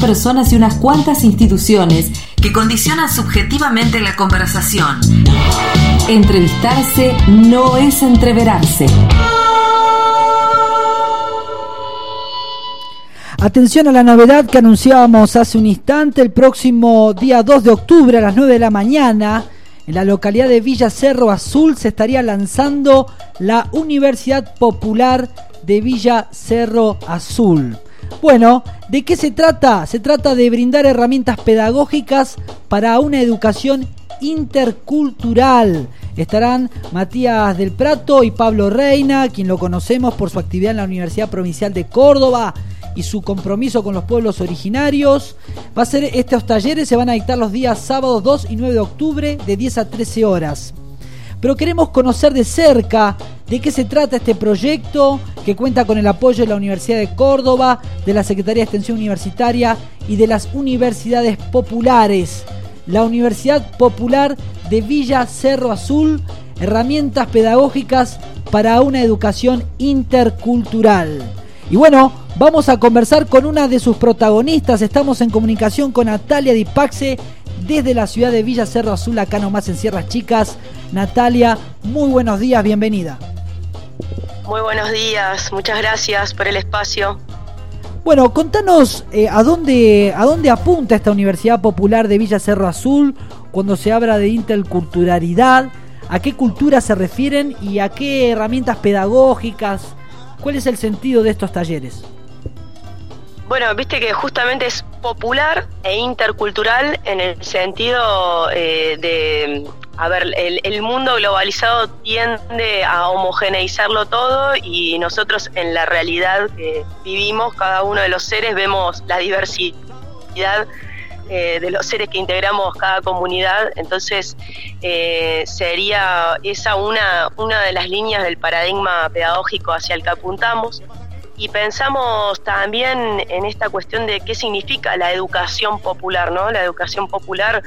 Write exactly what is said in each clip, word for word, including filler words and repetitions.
personas y unas cuantas instituciones que condicionan subjetivamente la conversación. Entrevistarse no es entreverarse. Atención a la novedad que anunciábamos hace un instante. El próximo día dos de octubre a las nueve de la mañana, en la localidad de Villa Cerro Azul, se estaría lanzando la Universidad Popular de Villa Cerro Azul. Bueno, ¿de qué se trata? Se trata de brindar herramientas pedagógicas para una educación intercultural. Estarán Matías del Prato y Pablo Reina, quien lo conocemos por su actividad en la Universidad Provincial de Córdoba y su compromiso con los pueblos originarios. Va a ser estos talleres, se van a dictar los días sábados dos y nueve de octubre de diez a trece horas. Pero queremos conocer de cerca de qué se trata este proyecto, que cuenta con el apoyo de la Universidad de Córdoba, de la Secretaría de Extensión Universitaria y de las universidades populares. La Universidad Popular de Villa Cerro Azul, herramientas pedagógicas para una educación intercultural. Y bueno, vamos a conversar con una de sus protagonistas. Estamos en comunicación con Natalia Di Paxe desde la ciudad de Villa Cerro Azul, acá nomás en Sierras Chicas. Natalia, muy buenos días, bienvenida. Muy buenos días, muchas gracias por el espacio. Bueno, contanos eh, a dónde a dónde apunta esta Universidad Popular de Villa Cerro Azul cuando se habla de interculturalidad, a qué cultura se refieren y a qué herramientas pedagógicas. ¿Cuál es el sentido de estos talleres? Bueno, viste que justamente es popular e intercultural en el sentido eh, de, a ver, el, el mundo globalizado tiende a homogeneizarlo todo y nosotros en la realidad que vivimos, cada uno de los seres, vemos la diversidad eh, de los seres que integramos cada comunidad. Entonces eh, sería esa una, una de las líneas del paradigma pedagógico hacia el que apuntamos. Y pensamos también en esta cuestión de qué significa la educación popular, ¿no? La educación popular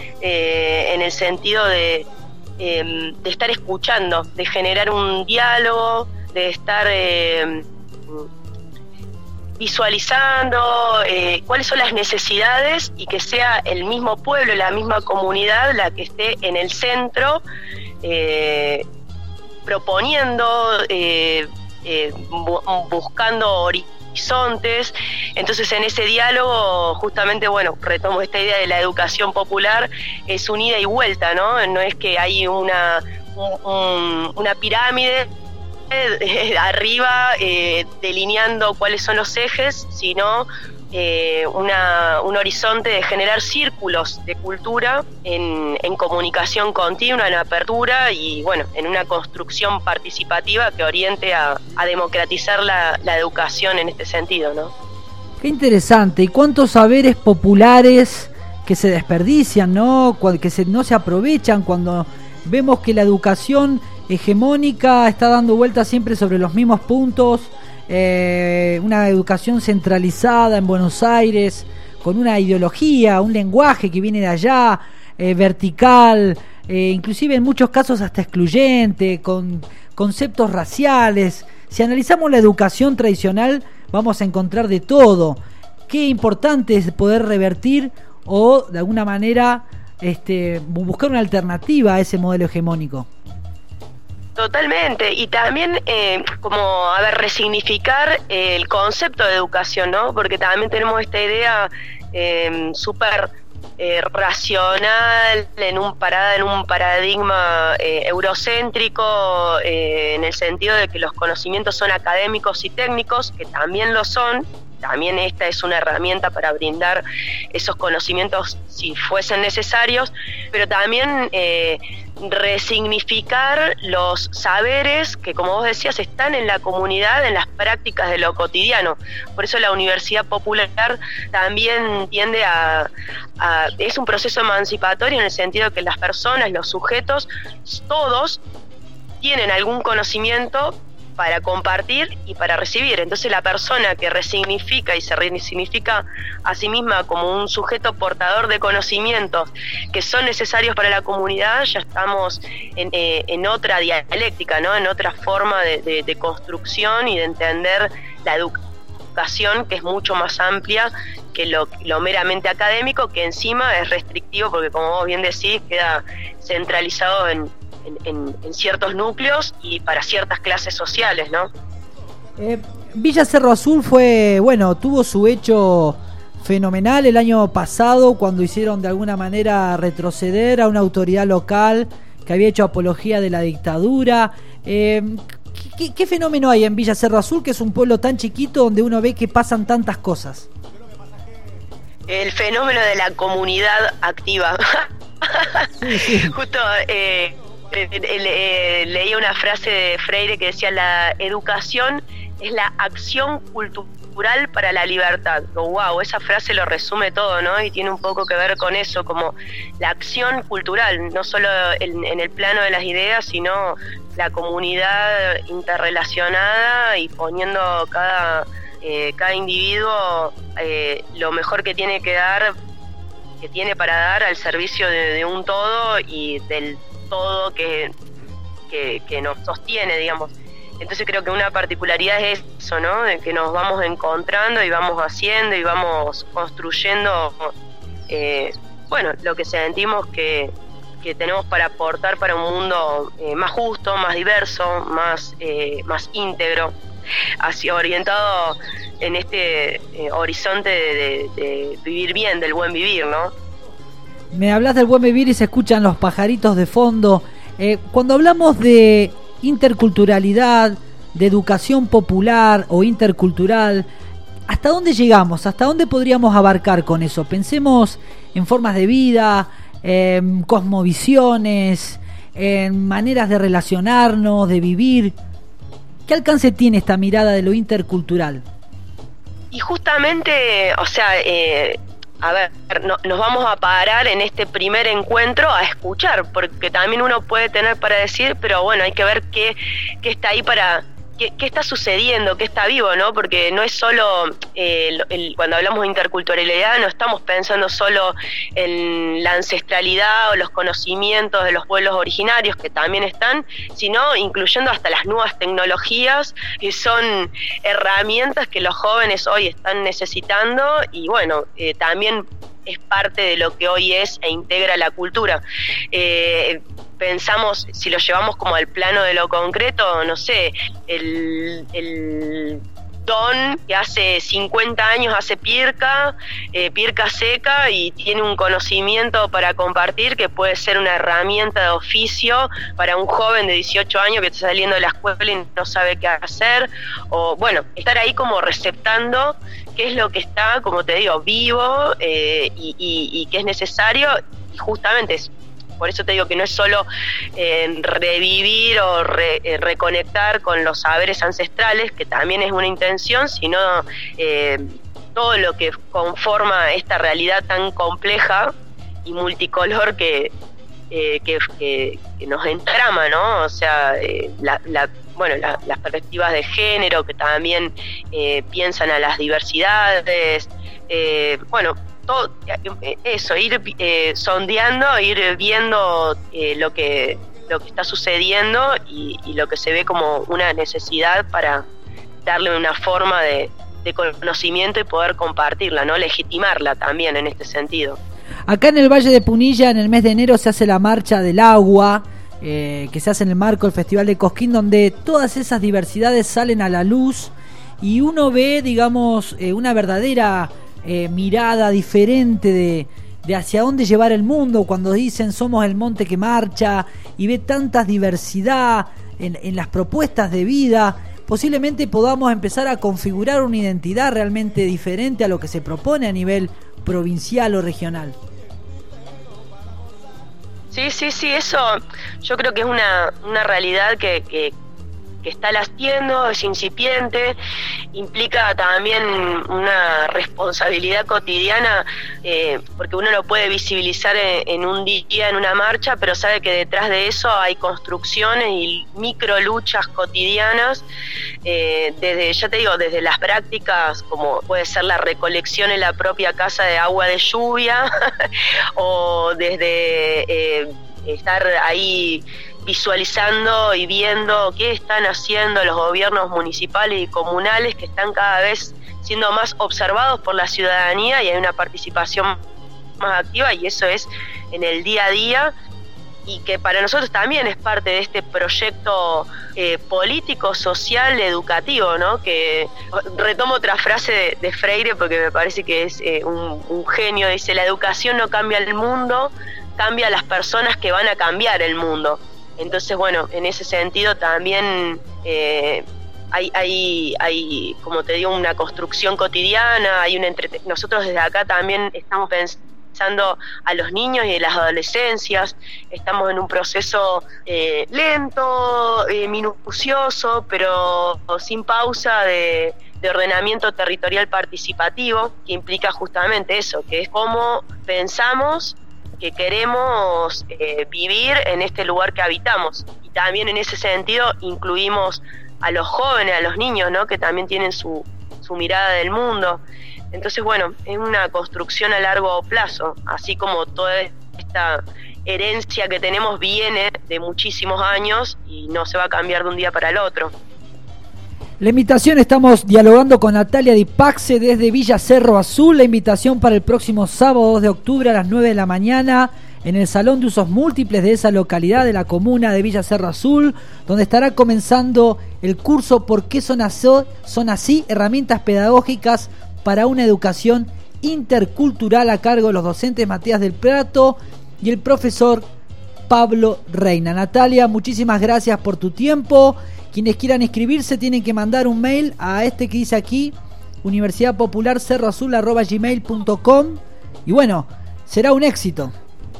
eh, en el sentido de, eh, de estar escuchando, de generar un diálogo, de estar eh, visualizando eh, cuáles son las necesidades y que sea el mismo pueblo, la misma comunidad la que esté en el centro eh, proponiendo eh, Eh, bu- buscando horizontes. Entonces en ese diálogo justamente, bueno, retomo esta idea de la educación popular, es un ida y vuelta, ¿no? No es que hay una, un, un, una pirámide eh, arriba eh, delineando cuáles son los ejes, sino eh, una, un horizonte de generar círculos de cultura en, en comunicación continua, en apertura y bueno, en una construcción participativa que oriente a, a democratizar la, la educación en este sentido, ¿no? Qué interesante. ¿Y cuántos saberes populares que se desperdician, ¿no? Que se, no se aprovechan cuando vemos que la educación hegemónica está dando vueltas siempre sobre los mismos puntos? Eh, una educación centralizada en Buenos Aires, con una ideología, un lenguaje que viene de allá, eh, vertical, eh, inclusive en muchos casos hasta excluyente, con conceptos raciales. Si analizamos la educación tradicional, vamos a encontrar de todo. Qué importante es poder revertir o, de alguna manera, este, buscar una alternativa a ese modelo hegemónico. Totalmente, y también eh, como, a ver, resignificar eh, el concepto de educación, ¿no? Porque también tenemos esta idea eh, súper eh, racional, en un parada, en un paradigma eh, eurocéntrico, eh, en el sentido de que los conocimientos son académicos y técnicos, que también lo son. También esta es una herramienta para brindar esos conocimientos si fuesen necesarios, pero también eh, resignificar los saberes que, como vos decías, están en la comunidad, en las prácticas de lo cotidiano. Por eso la Universidad Popular también tiende a, a... es un proceso emancipatorio en el sentido de que las personas, los sujetos, todos tienen algún conocimiento para compartir y para recibir. Entonces la persona que resignifica y se resignifica a sí misma como un sujeto portador de conocimientos que son necesarios para la comunidad, ya estamos en, eh, en otra dialéctica, ¿no? En otra forma de, de, de construcción y de entender la educación educación que es mucho más amplia que lo, lo meramente académico, que encima es restrictivo porque, como vos bien decís, queda centralizado en, en, en, en ciertos núcleos y para ciertas clases sociales, ¿no? Eh, Villa Cerro Azul fue, bueno, tuvo su hecho fenomenal el año pasado cuando hicieron de alguna manera retroceder a una autoridad local que había hecho apología de la dictadura. Eh, ¿qué, qué fenómeno hay en Villa Cerro Azul, que es un pueblo tan chiquito donde uno ve que pasan tantas cosas? El fenómeno de la comunidad activa. Sí, sí. Justo eh, eh, eh, leí una frase de Freire que decía: la educación es la acción cultural para la libertad. Oh, wow, esa frase lo resume todo, ¿no? Y tiene un poco que ver con eso, como la acción cultural, no solo en, en el plano de las ideas, sino la comunidad interrelacionada y poniendo cada, eh, cada individuo eh, lo mejor que tiene que dar, que tiene para dar al servicio de, de un todo y del todo que, que, que nos sostiene, digamos. Entonces creo que una particularidad es eso, ¿no? De que nos vamos encontrando y vamos haciendo y vamos construyendo, eh, bueno, lo que sentimos que, que tenemos para aportar para un mundo eh, más justo, más diverso, más, eh, más íntegro, hacia orientado en este eh, horizonte de, de, de vivir bien, del buen vivir, ¿no? Me hablas del buen vivir y se escuchan los pajaritos de fondo. Eh, cuando hablamos de interculturalidad, de educación popular o intercultural, ¿hasta dónde llegamos? ¿Hasta dónde podríamos abarcar con eso? Pensemos en formas de vida, en cosmovisiones, en maneras de relacionarnos, de vivir. ¿Qué alcance tiene esta mirada de lo intercultural? Y justamente, o sea, eh, a ver, no, nos vamos a parar en este primer encuentro a escuchar, porque también uno puede tener para decir, pero bueno, hay que ver qué, qué está ahí para... ¿Qué, ¿Qué está sucediendo? ¿Qué está vivo? ¿No? Porque no es solo, eh, el, el, cuando hablamos de interculturalidad, no estamos pensando solo en la ancestralidad o los conocimientos de los pueblos originarios, que también están, sino incluyendo hasta las nuevas tecnologías, que son herramientas que los jóvenes hoy están necesitando y bueno, eh, también es parte de lo que hoy es e integra la cultura. Eh, pensamos, si lo llevamos como al plano de lo concreto, no sé, el, el don que hace cincuenta años hace pirca, eh, pirca seca y tiene un conocimiento para compartir que puede ser una herramienta de oficio para un joven de dieciocho años que está saliendo de la escuela y no sabe qué hacer, o bueno, estar ahí como receptando qué es lo que está, como te digo, vivo eh, y, y, y que es necesario, y justamente es, por eso te digo que no es solo eh, revivir o re, eh, reconectar con los saberes ancestrales, que también es una intención, sino eh, todo lo que conforma esta realidad tan compleja y multicolor que, eh, que, que, que nos entrama, ¿no? O sea, eh, la, la bueno, la, las perspectivas de género que también eh, piensan a las diversidades, eh, bueno, todo eso, ir eh, sondeando, ir viendo eh, lo que lo que está sucediendo y, y lo que se ve como una necesidad para darle una forma de, de conocimiento y poder compartirla, ¿no? Legitimarla también en este sentido. Acá en el Valle de Punilla, en el mes de enero, se hace la Marcha del Agua, Eh, que se hace en el marco del Festival de Cosquín, donde todas esas diversidades salen a la luz y uno ve, digamos, eh, una verdadera eh, mirada diferente de, de hacia dónde llevar el mundo, cuando dicen somos el monte que marcha, y ve tanta diversidad en, en las propuestas de vida. Posiblemente podamos empezar a configurar una identidad realmente diferente a lo que se propone a nivel provincial o regional. Sí, sí, sí, eso yo creo que es una, una realidad que, que, que está latiendo, es incipiente, implica también una responsabilidad cotidiana, eh, porque uno lo puede visibilizar en, en un día, en una marcha, pero sabe que detrás de eso hay construcciones y micro luchas cotidianas, eh, desde, ya te digo, desde las prácticas, como puede ser la recolección en la propia casa de agua de lluvia, o desde eh, estar ahí visualizando y viendo qué están haciendo los gobiernos municipales y comunales, que están cada vez siendo más observados por la ciudadanía y hay una participación más activa, y eso es en el día a día, y que para nosotros también es parte de este proyecto eh, político, social, educativo, ¿no? Que retomo otra frase de, de Freire porque me parece que es eh, un, un genio. Dice: la educación no cambia el mundo, cambia a las personas que van a cambiar el mundo. Entonces, bueno, en ese sentido también eh, hay, hay, hay, como te digo, una construcción cotidiana, hay un entrete- nosotros desde acá también estamos pensando pensando a los niños y a las adolescencias. Estamos en un proceso eh, lento, eh, minucioso, pero sin pausa de, de ordenamiento territorial participativo, que implica justamente eso, que es cómo pensamos que queremos eh, vivir en este lugar que habitamos. Y también en ese sentido incluimos a los jóvenes, a los niños, ¿no? Que también tienen su, su mirada del mundo. Entonces, bueno, es una construcción a largo plazo, así como toda esta herencia que tenemos viene de muchísimos años y no se va a cambiar de un día para el otro. La invitación, estamos dialogando con Natalia Di Paxe desde Villa Cerro Azul. La invitación para el próximo sábado dos de octubre a las nueve de la mañana en el Salón de Usos Múltiples de esa localidad, de la comuna de Villa Cerro Azul, donde estará comenzando el curso ¿Por qué son así? Son así? Herramientas pedagógicas para una educación intercultural, a cargo de los docentes Matías del Prato y el profesor Pablo Reina. Natalia, muchísimas gracias por tu tiempo. Quienes quieran inscribirse tienen que mandar un mail a este que dice aquí, universidad popular cerro azul arroba gmail punto com, y bueno, será un éxito.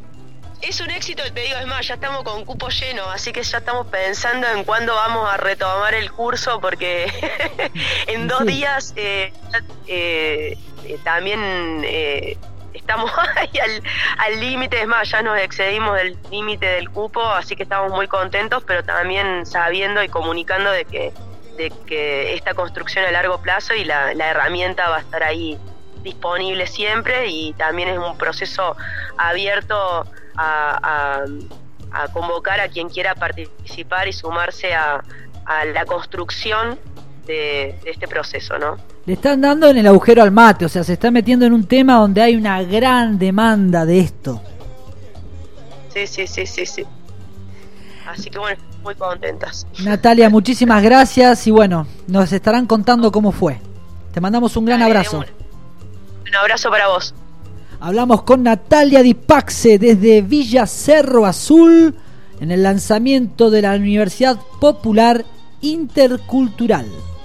Es un éxito, te digo, es más, ya estamos con cupo lleno, así que ya estamos pensando en cuándo vamos a retomar el curso, porque en dos sí. días eh, eh, eh, también eh, estamos ahí al límite, es más, ya nos excedimos del límite del cupo, así que estamos muy contentos, pero también sabiendo y comunicando de que, de que esta construcción a largo plazo y la, la herramienta va a estar ahí disponible siempre, y también es un proceso abierto A, a, a convocar a quien quiera participar y sumarse a, a la construcción de, de este proceso, ¿no? Le están dando en el agujero al mate, o sea, se está metiendo en un tema donde hay una gran demanda de esto. Sí, sí, sí, sí, sí. Así que bueno, muy contentas. Natalia, muchísimas gracias y bueno, nos estarán contando cómo fue. Te mandamos un gran Dale, abrazo. Un, un abrazo para vos. Hablamos con Natalia Di Paxe desde Villa Cerro Azul en el lanzamiento de la Universidad Popular Intercultural.